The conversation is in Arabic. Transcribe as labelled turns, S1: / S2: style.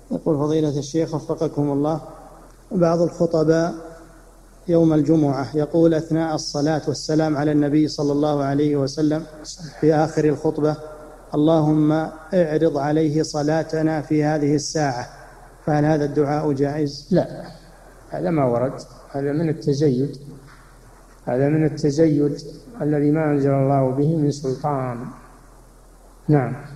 S1: يقول فضيلة الشيخ وفقكم الله، بعض الخطباء يوم الجمعة يقول أثناء الصلاة والسلام على النبي صلى الله عليه وسلم في آخر الخطبة: اللهم اعرض عليه صلاتنا في هذه الساعة، فهل هذا الدعاء جائز؟
S2: لا، هذا ما ورد، هذا من التزيد، هذا من التزيد الذي ما أنزل الله به من سلطان. نعم.